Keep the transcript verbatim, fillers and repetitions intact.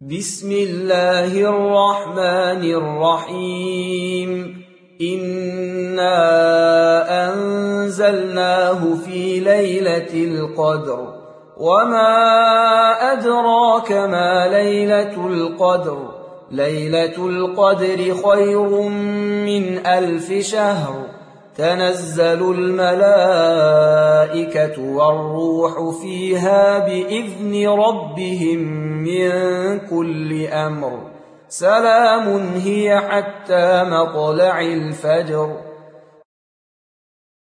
بسم الله الرحمن الرحيم إنا أنزلناه في ليلة القدر وما أدراك ما ليلة القدر ليلة القدر خير من ألف شهر تنزل الملائكة والروح فيها بإذن ربهم من كل أمر سلام هي حتى مطلع الفجر